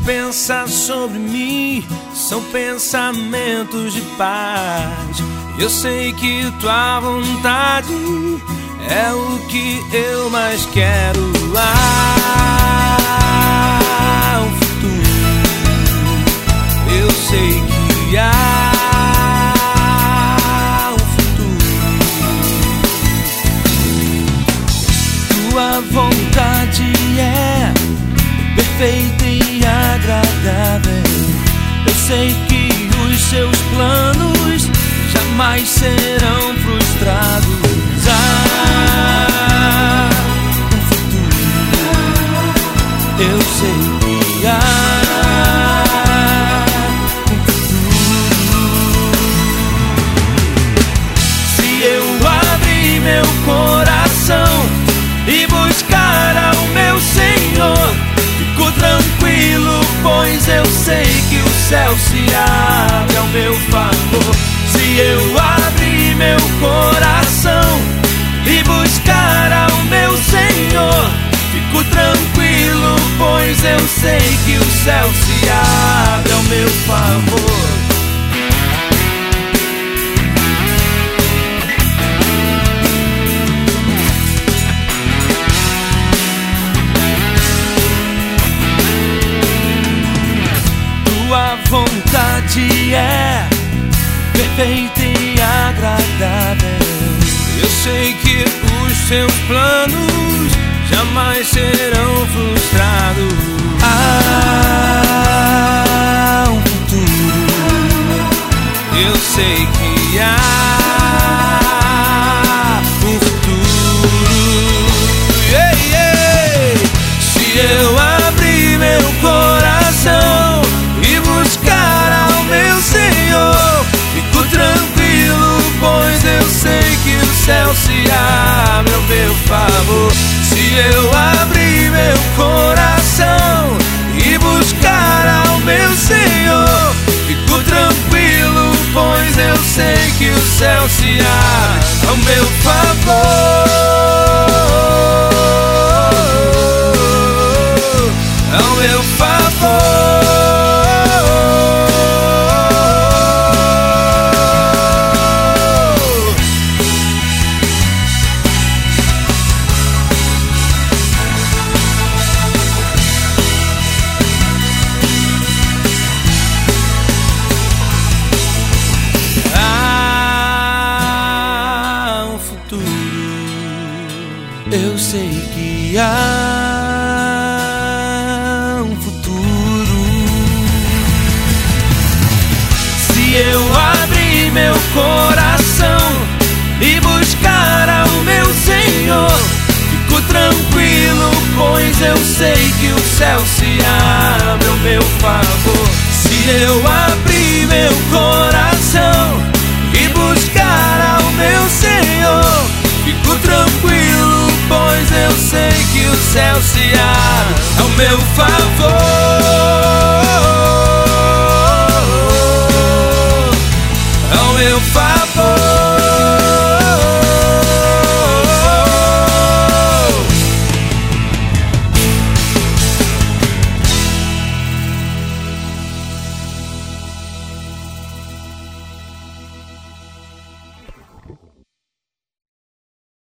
pensa sobre mim são pensamentos de paz. Eu sei que tua vontade é o que eu mais quero. Um futuro, eu sei que há um futuro. Tua vontade é perfeita e agradável. Eu sei que os seus planos jamais serão frustrados. Um futuro, eu sei que há um futuro. Se eu abrir meu coração e buscar ao meu Senhor, fico tranquilo, pois eu sei que o céu se abre ao meu favor. Se eu abrir meu coração e buscar ao meu Senhor, fico tranquilo, pois eu sei que o céu se abre ao meu favor. Tua vontade é perfeita e agradável. Eu sei que os seus planos jamais serão frustrados. Há um futuro, eu sei que há um futuro. Se eu abrir meu coração e buscar ao meu Senhor, fico tranquilo, pois eu sei que o céu se abre ao meu favor. Se eu abrir meu coração e buscar ao meu Senhor, fico tranquilo, pois eu sei que o céu se abre ao meu favor. Ao meu favor. Eu sei que há um futuro. Se eu abrir meu coração e buscar ao meu Senhor, fico tranquilo, pois eu sei que o céu se abre ao meu favor. Se eu abrir meu coração e buscar ao meu Senhor, fico tranquilo, pois eu sei que o céu se abre ao meu favor.